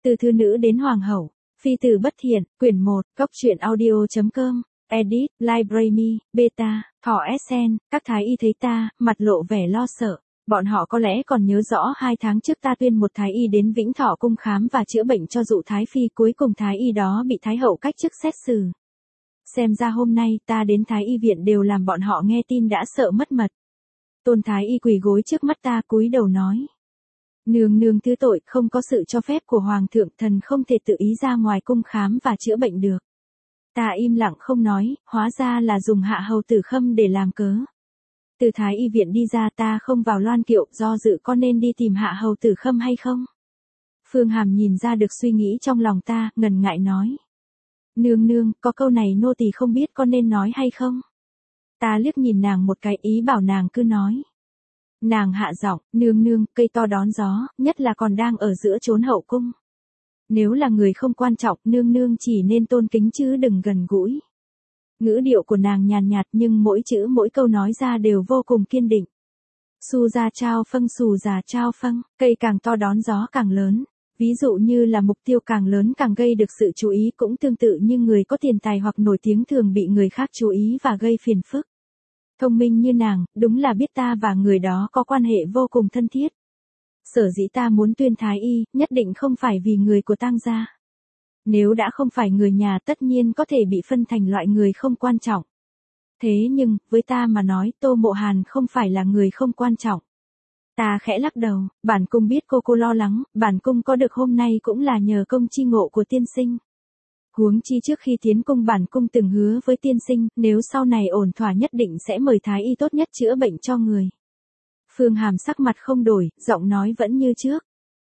Từ thư nữ đến hoàng hậu, phi tử bất thiện, quyển 1, góc truyện audio.com, edit, library, beta, thỏ SN, các thái y thấy ta, mặt lộ vẻ lo sợ. Bọn họ có lẽ còn nhớ rõ 2 tháng trước ta tuyên một thái y đến Vĩnh Thọ cung khám và chữa bệnh cho dụ thái phi, cuối cùng thái y đó bị thái hậu cách chức xét xử. Xem ra hôm nay ta đến thái y viện đều làm bọn họ nghe tin đã sợ mất mật. Tôn thái y quỳ gối trước mắt ta cúi đầu nói. Nương nương thứ tội, không có sự cho phép của hoàng thượng, thần không thể tự ý ra ngoài cung khám và chữa bệnh được. Ta im lặng không nói, hóa ra là dùng hạ hầu tử khâm để làm cớ. Từ thái y viện đi ra ta không vào loan kiệu, do dự có nên đi tìm hạ hầu tử khâm hay không. Phương Hàm nhìn ra được suy nghĩ trong lòng ta, ngần ngại nói. Nương nương, có câu này nô tỳ không biết có nên nói hay không. Ta liếc nhìn nàng một cái, ý bảo nàng cứ nói. Nàng hạ giọng, nương nương, cây to đón gió, nhất là còn đang ở giữa chốn hậu cung. Nếu là người không quan trọng, nương nương chỉ nên tôn kính chứ đừng gần gũi. Ngữ điệu của nàng nhàn nhạt nhưng mỗi chữ mỗi câu nói ra đều vô cùng kiên định. Xù già trao phâng, xù già trao phâng, cây càng to đón gió càng lớn. Ví dụ như là mục tiêu càng lớn càng gây được sự chú ý, cũng tương tự như người có tiền tài hoặc nổi tiếng thường bị người khác chú ý và gây phiền phức. Thông minh như nàng, đúng là biết ta và người đó có quan hệ vô cùng thân thiết. Sở dĩ ta muốn tuyên thái y, nhất định không phải vì người của Tang gia. Nếu đã không phải người nhà tất nhiên có thể bị phân thành loại người không quan trọng. Thế nhưng, với ta mà nói, Tô Mộ Hàn không phải là người không quan trọng. Ta khẽ lắc đầu, bản cung biết cô lo lắng, bản cung có được hôm nay cũng là nhờ công chi ngộ của tiên sinh. Huống chi trước khi tiến cung bản cung từng hứa với tiên sinh, nếu sau này ổn thỏa nhất định sẽ mời thái y tốt nhất chữa bệnh cho người. Phương Hàm sắc mặt không đổi, giọng nói vẫn như trước.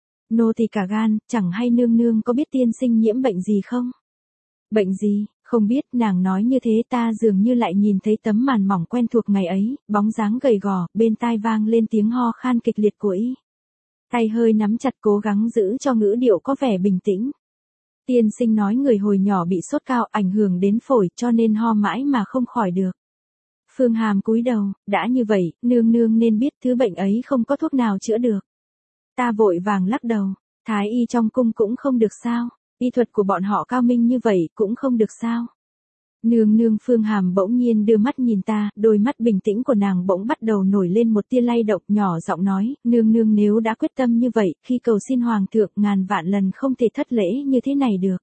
Nô tỳ cả gan, chẳng hay nương nương có biết tiên sinh nhiễm bệnh gì không? Bệnh gì, không biết, nàng nói như thế ta dường như lại nhìn thấy tấm màn mỏng quen thuộc ngày ấy, bóng dáng gầy gò, bên tai vang lên tiếng ho khan kịch liệt của y. Tay hơi nắm chặt cố gắng giữ cho ngữ điệu có vẻ bình tĩnh. Tiên sinh nói người hồi nhỏ bị sốt cao ảnh hưởng đến phổi cho nên ho mãi mà không khỏi được. Phương Hàm cúi đầu, đã như vậy, nương nương nên biết thứ bệnh ấy không có thuốc nào chữa được. Ta vội vàng lắc đầu, thái y trong cung cũng không được sao, y thuật của bọn họ cao minh như vậy cũng không được sao. Nương nương. Phương Hàm bỗng nhiên đưa mắt nhìn ta, đôi mắt bình tĩnh của nàng bỗng bắt đầu nổi lên một tia lay động, nhỏ giọng nói, nương nương nếu đã quyết tâm như vậy, khi cầu xin hoàng thượng ngàn vạn lần không thể thất lễ như thế này được.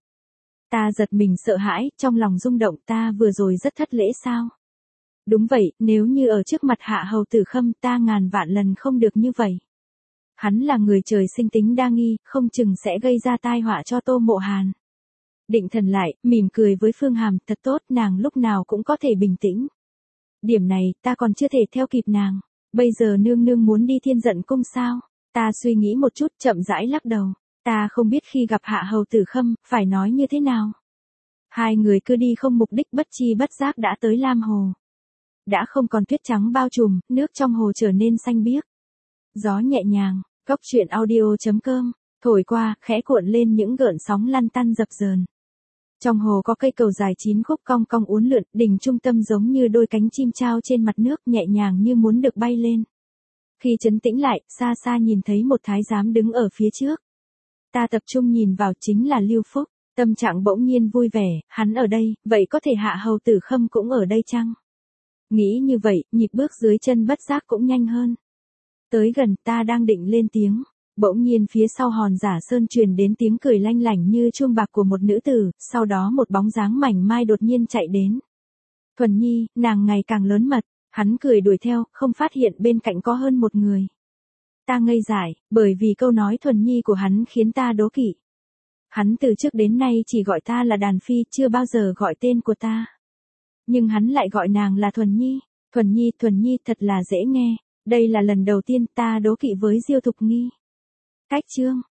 Ta giật mình sợ hãi, trong lòng rung động, ta vừa rồi rất thất lễ sao? Đúng vậy, nếu như ở trước mặt hạ hầu tử khâm ta ngàn vạn lần không được như vậy. Hắn là người trời sinh tính đa nghi, không chừng sẽ gây ra tai họa cho Tô Mộ Hàn. Định thần lại, mỉm cười với Phương Hàm, thật tốt, nàng lúc nào cũng có thể bình tĩnh. Điểm này, ta còn chưa thể theo kịp nàng. Bây giờ nương nương muốn đi Thiên Dận cung sao? Ta suy nghĩ một chút, chậm rãi lắc đầu. Ta không biết khi gặp hạ hầu tử khâm, phải nói như thế nào. Hai người cứ đi không mục đích, bất chi bất giác đã tới Lam Hồ. Đã không còn tuyết trắng bao trùm, nước trong hồ trở nên xanh biếc. Gió nhẹ nhàng, góc truyện audio.com, thổi qua, khẽ cuộn lên những gợn sóng lăn tăn dập dờn. Trong hồ có cây cầu dài 9 khúc cong cong uốn lượn, đỉnh trung tâm giống như đôi cánh chim trao trên mặt nước, nhẹ nhàng như muốn được bay lên. Khi trấn tĩnh lại, xa xa nhìn thấy một thái giám đứng ở phía trước. Ta tập trung nhìn vào, chính là Lưu Phúc, tâm trạng bỗng nhiên vui vẻ, hắn ở đây, vậy có thể hạ hầu tử khâm cũng ở đây chăng? Nghĩ như vậy, nhịp bước dưới chân bất giác cũng nhanh hơn. Tới gần, ta đang định lên tiếng. Bỗng nhiên phía sau Hòn Giả Sơn truyền đến tiếng cười lanh lảnh như chuông bạc của một nữ tử, sau đó một bóng dáng mảnh mai đột nhiên chạy đến. Thuần Nhi, nàng ngày càng lớn mật, hắn cười đuổi theo, không phát hiện bên cạnh có hơn một người. Ta ngây dại, bởi vì câu nói Thuần Nhi của hắn khiến ta đố kỵ. Hắn từ trước đến nay chỉ gọi ta là Đàn Phi, chưa bao giờ gọi tên của ta. Nhưng hắn lại gọi nàng là Thuần Nhi. Thuần Nhi thật là dễ nghe, đây là lần đầu tiên ta đố kỵ với Diêu Thục Nghi. Cách chương